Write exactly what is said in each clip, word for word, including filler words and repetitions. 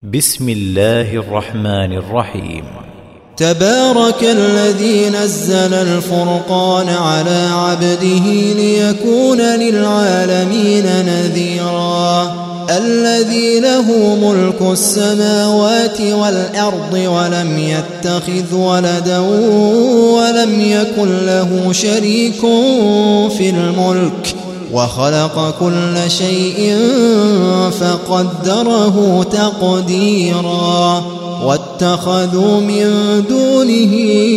بسم الله الرحمن الرحيم. تبارك الذي نزل الفرقان على عبده ليكون للعالمين نذيرا الذي له ملك السماوات والأرض ولم يتخذ ولدا ولم يكن له شريك في الملك وخلق كل شيء فقدره تقديرا واتخذوا من دونه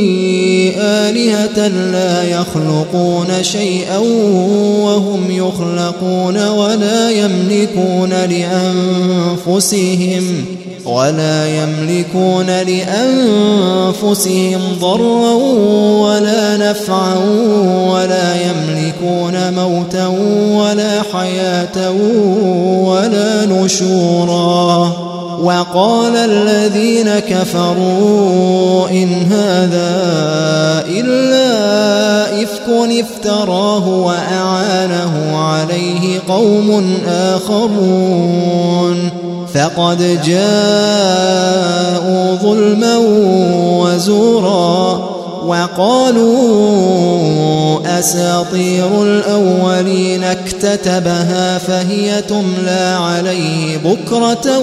آلهة لا يخلقون شيئا وهم يخلقون ولا يملكون لأنفسهم ولا يملكون لأنفسهم ضرا ولا نفعا ولا يملكون موتا ولا حياة ولا نشورا. وقال الذين كفروا إن هذا إلا إفك افتراه وأعانه عليه قوم آخرون فقد جاءوا ظلما وزورا وقالوا أساطير الأولين اكتتبها فهي تملى عليه بكرة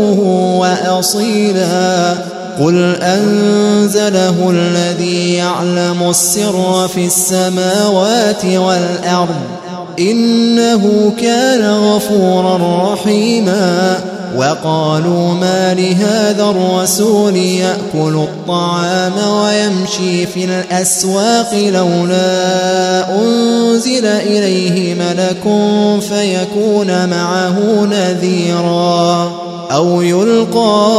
وأصيلا قل أنزله الذي يعلم السر في السماوات والأرض إنه كان غفورا رحيما. وقالوا ما لهذا الرسول يأكل الطعام ويمشي في الأسواق لولا أنزل إليه ملك فيكون معه نذيرا أو يلقى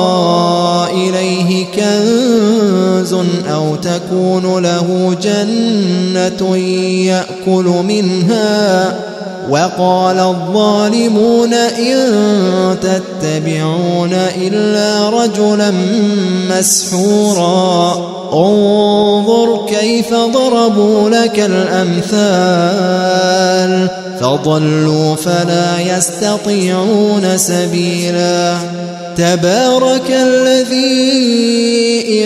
إليه كنز أو تكون له جنة يأكل منها. وقال الظالمون إن تتبعون إلا رجلا مسحورا انظر كيف ضربوا لك الأمثال فضلوا فلا يستطيعون سبيلا. تبارك الذي إن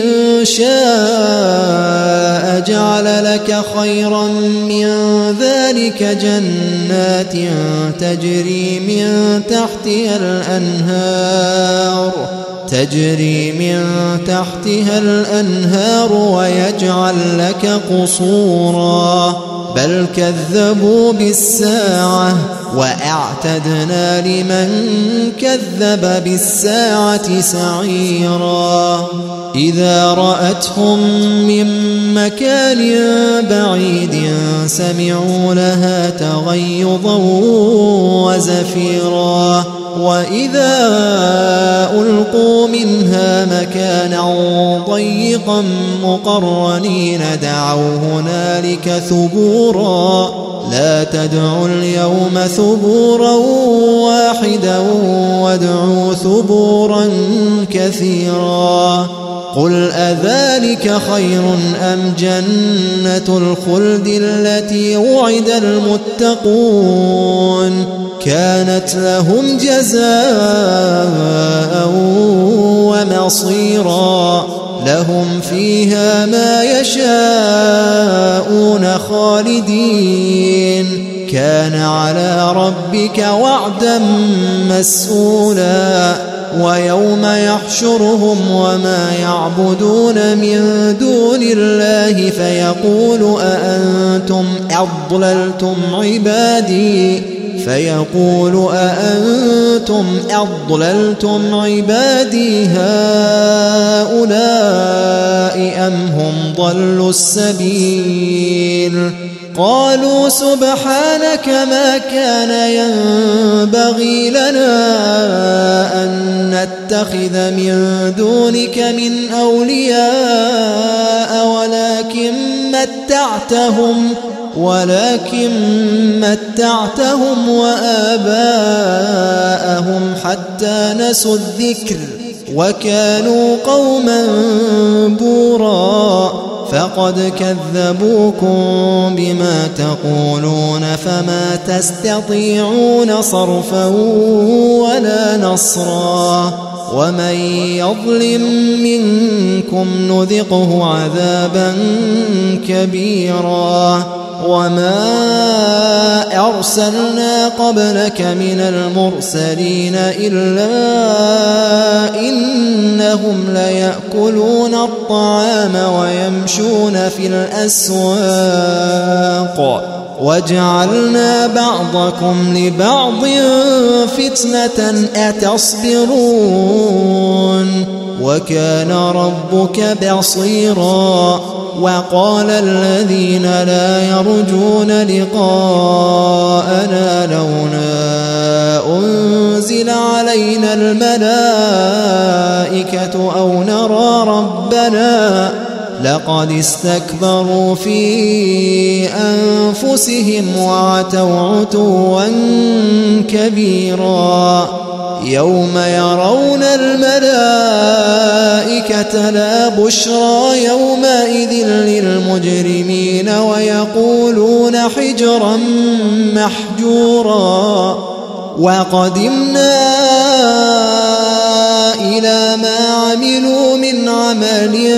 شاء جعل لك خيرا من ذلك جنات تجري من تحتها الأنهار تجري من تحتها الأنهار ويجعل لك قصورا بل كذبوا بالساعة وأعتدنا لمن كذب بالساعة سعيرا. إذا رأتهم من مكان بعيد سمعوا لها تغيظا وزفيرا وإذا ألقوا منها مكانا ضيقا مقرنين دعوا هنالك ثبورا لا تدعوا اليوم ثبورا واحدا وادعوا ثبورا كثيرا. قل أذلك خير أم جنة الخلد التي وعد المتقون كانت لهم جزاء ومصيرا لهم فيها ما يشاءون خالدين كان على ربك وعدا مسئولا. ويوم يحشرهم وما يعبدون من دون الله فيقول أأنتم أضللتم عبادي فيقول أأنتم أضللتم عبادي هؤلاء أم هم ضلوا السبيل قالوا سبحانك ما كان ينبغي لنا أن نتخذ من دونك من أولياء ولكن متعتهم ولكن متعتهم وآباءهم حتى نسوا الذكر وكانوا قوما بورا فقد كذبوكم بما تقولون فما تستطيعون صرفا ولا نصرا ومن يظلم منكم نذقه عذابا كبيرا وما أرسلنا قبلك من المرسلين إلا إنهم ليأكلون الطعام ويمشون في الأسواق وجعلنا بعضكم لبعض فتنة أتصبرون وكان ربك بصيرا وقال الذين لا يرجون لقاءنا لولا أنزل علينا الملائكة أو نرى ربنا لقد استكبروا في أنفسهم وعتوا عتوا كبيرا يوم يرون الملائكة لا بشرى يومئذ للمجرمين ويقولون حجرا محجورا وقدمنا إلى ما عملوا من عمل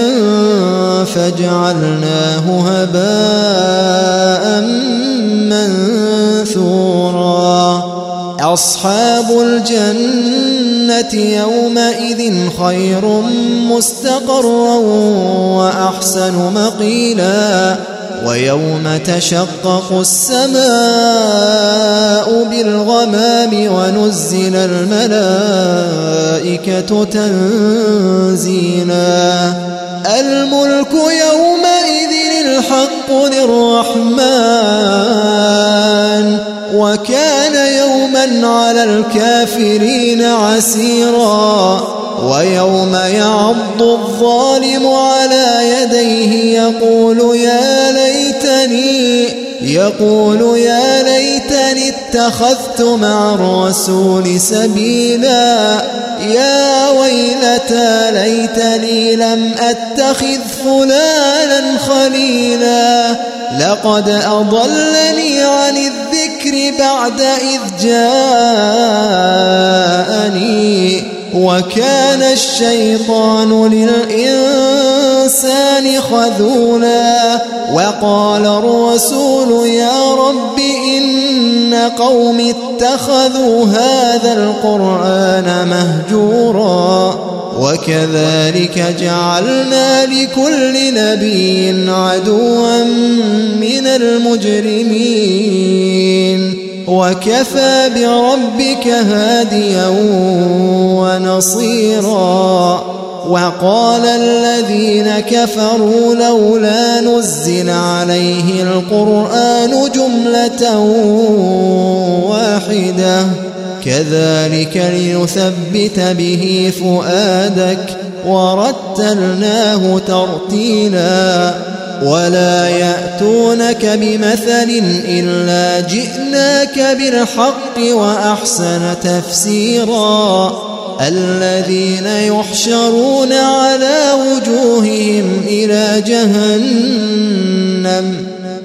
فجعلناه هباء منثورا أصحاب الجنة يومئذ خير مستقرا وأحسن مقيلا ويوم تشقق السماء بالغمام ونزل الملائكة تنزيلا الملك يومئذ الحق للرحمن وكان يوما على الكافرين عسيرا ويوم يعض الظالم على يديه يقول يا ليتني يقول يا ليتني اتخذت مع الرسول سبيلا يا ويلتى ليتني لم أتخذ فلانا خليلا لقد أضلني عن الذكر بعد إذ جاءني وكان الشيطان للإنسان خذولا وقال الرسول يا رب إن قوم اتخذوا هذا القرآن مهجورا وكذلك جعلنا لكل نبي عدوا من المجرمين وكفى بربك هاديا ونصيرا وقال الذين كفروا لولا نزل عليه القرآن جملة واحدة كذلك لنثبت به فؤادك ورتلناه ترتيلا ولا يأتونك بمثل إلا جئناك بالحق وأحسن تفسيرا الذين يحشرون على وجوههم إلى جهنم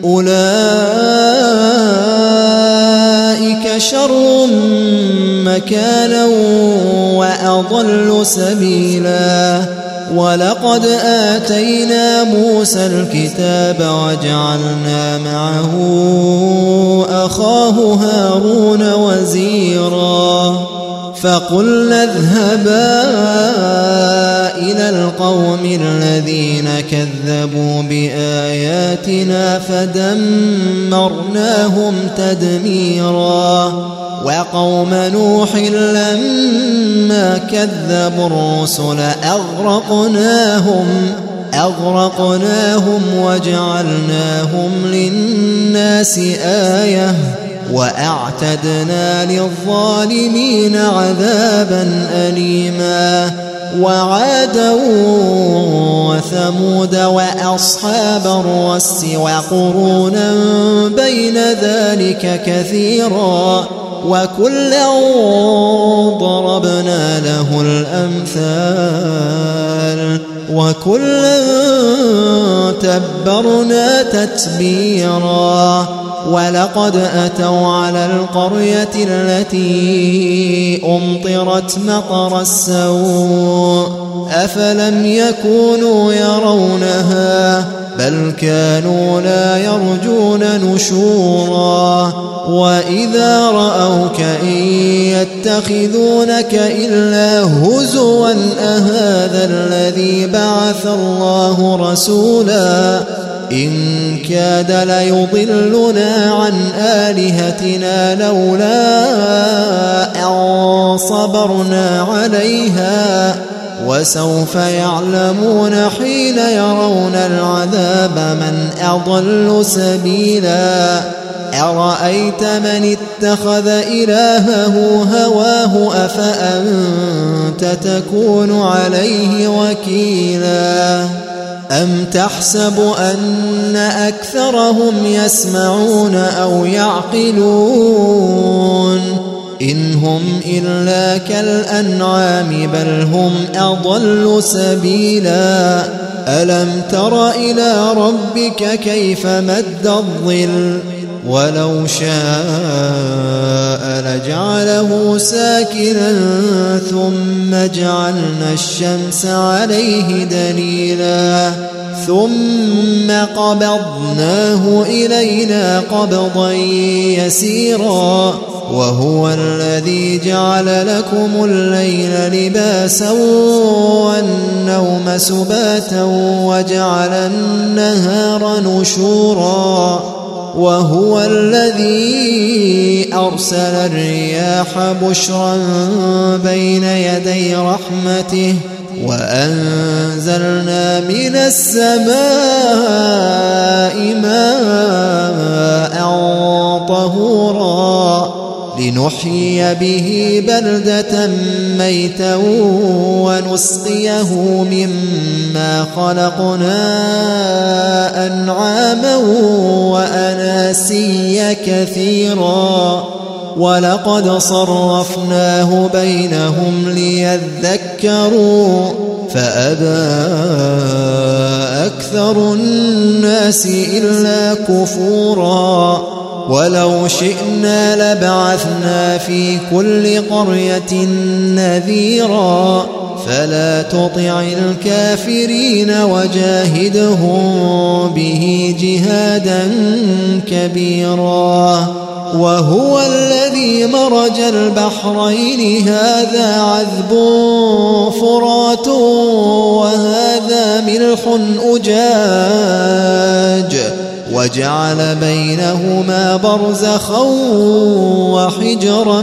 أولئك شر مكانا وأضل سبيلا ولقد آتينا موسى الكتاب وجعلنا معه أخاه هارون وزيرا فقلنا اذهبا إلى القوم الذين كذبوا بآياتنا فدمرناهم تدميرا وقوم نوح لما كذبوا الرسل أغرقناهم أغرقناهم وجعلناهم للناس آية وأعتدنا للظالمين عذابا أليما وعادا وثمود وأصحاب الرس وقرونا بين ذلك كثيرا وكلا ضربنا له الأمثال وكلا تبرنا تتبيرا ولقد أتوا على القرية التي أمطرت مطر السوء أفلم يكونوا يرونها بل كانوا لا يرجون نشورا وإذا رأوك إن يتخذونك إلا هزوا أهذا الذي بعث الله رسولا إن كاد ليضلنا عن آلهتنا لولا أن صبرنا عليها وسوف يعلمون حين يرون العذاب من أضل سبيلا أرأيت من اتخذ إلهه هواه أفأنت تكون عليه وكيلا أم تحسب أن أكثرهم يسمعون أو يعقلون إن هم إلا كالأنعام بل هم أضل سبيلا ألم تر إلى ربك كيف مد الظل ولو شاء لجعله ساكنا ثم جعلنا الشمس عليه دليلا ثم قبضناه إلينا قبضا يسيرا وهو الذي جعل لكم الليل لباسا والنوم سباتا وجعل النهار نشورا وهو الذي أرسل الرياح بشرا بين يدي رحمته وأنزلنا من السماء ماء طهورا لنحيي به بلدة ميتا ونسقيه مما خلقنا أنعاما وأناسيا كثيرا ولقد صرفناه بينهم ليذكروا فأبى أكثر الناس إلا كفورا ولو شئنا لبعثنا في كل قرية نذيرا فلا تطع الكافرين وجاهدهم به جهادا كبيرا وهو الذي مرج البحرين هذا عذب فرات وهذا ملح أجاج وجعل بينهما برزخا وحجرا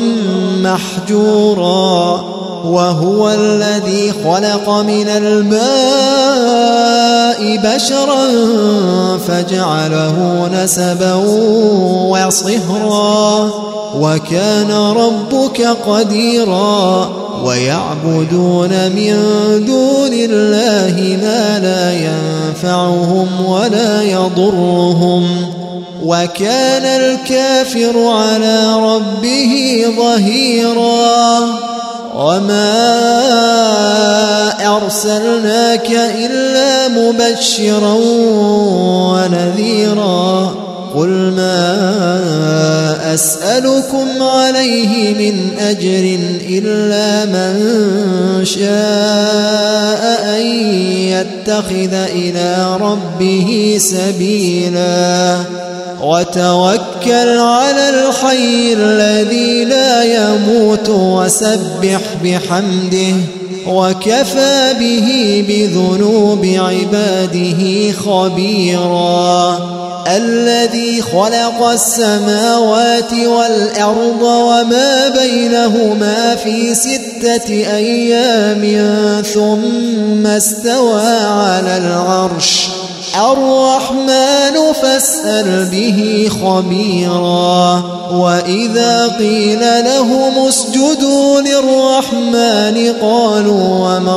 محجورا وهو الذي خلق من الماء بشرا فجعله نسبا وصهرا وكان ربك قديرا ويعبدون من دون الله ما لا ينفعهم ولا يضرهم وكان الكافر على ربه ظهيرا وما أرسلناك إلا مبشرا ونذيرا قل ما أسألكم عليه من أجر إلا من شاء أن يتخذ إلى ربه سبيلا وتوكل على الحي الذي لا يموت وسبح بحمده وكفى به بذنوب عباده خبيرا الذي خلق السماوات والأرض وما بينهما في ستة أيام ثم استوى على العرش الرحمن فاسأل به خبيرا وإذا قيل لهم اسجدوا للرحمن قالوا وما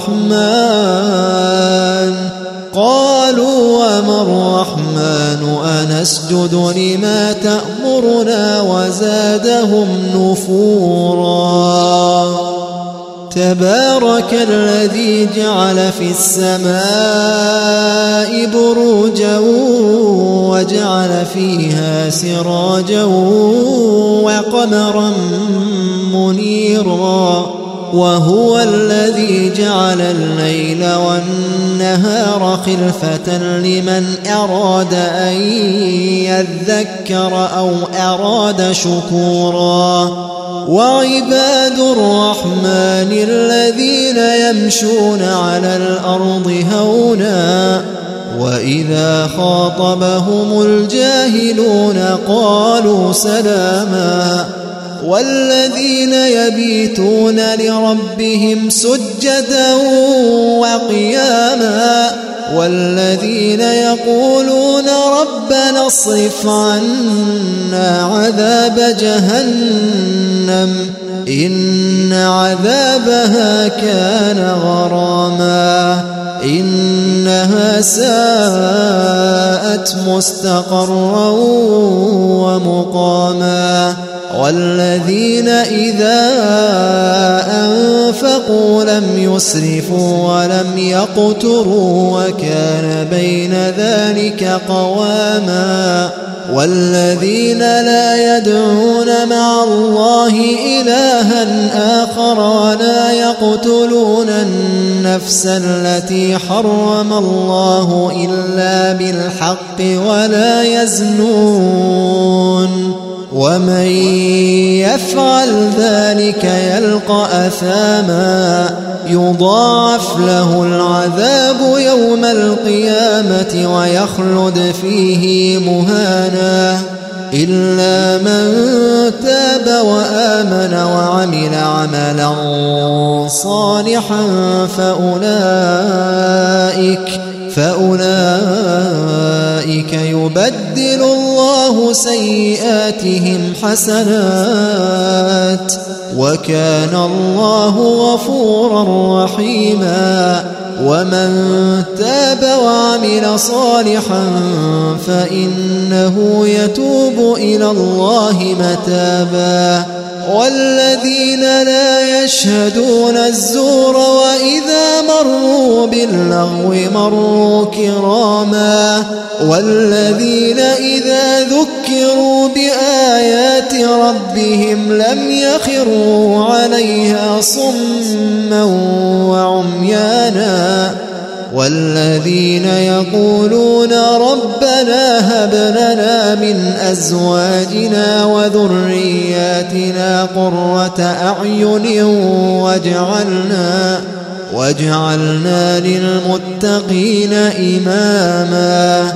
الرحمن قالوا وما الرحمن أنسجد لما تأمرنا وزادهم نفورا تبارك الذي جعل في السماء بروجا وجعل فيها سراجا وقمرا منيرا وهو الذي جعل الليل والنهار خلفة لمن أراد أن يذكر أو أراد شكورا وعباد الرحمن الذين يمشون على الأرض هونا وإذا خاطبهم الجاهلون قالوا سلاما والذين يبيتون لربهم سجدا وقياما والذين يقولون ربنا اصرف عنا عذاب جهنم إن عذابها كان غراما إنها ساءت مستقرا ومقاما والذين إذا أنفقوا لم يسرفوا ولم يقتروا وكان بين ذلك قواما والذين لا يدعون مع الله إلها آخر ولا يقتلون النفس التي حرم الله إلا بالحق ولا يزنون ومن يفعل ذلك يلقى أثاما يضاعف له العذاب يوم القيامة ويخلد فيه مهانا إلا من تاب وآمن وعمل عملا صالحا فأولئك فأولئك يبدل الله سيئاتهم حسنات وكان الله غفورا رحيما ومن تاب وعمل صالحا فإنه يتوب إلى الله متابا والذين لا يشهدون الزور وإذا مروا باللغو مروا كراما والذين إذا ذكروا بآيات ربهم لم يخروا عليها صما وعميانا والذين يقولون ربنا هب لنا من أزواجنا وذرياتنا قرة أعين واجعلنا واجعلنا للمتقين إماما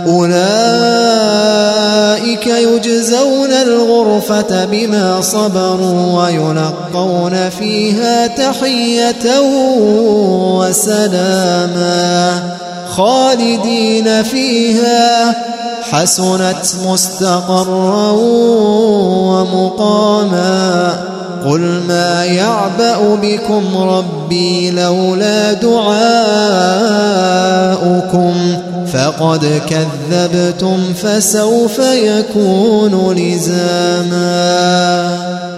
أولئك يجزون الغرفة بما صبروا ويلقون فيها تحية وسلاما خالدين فيها حسنت مستقرا ومقاما قل ما يعبأ بكم ربي لولا دعاؤكم فقد كذبتم فسوف يكون لزاما.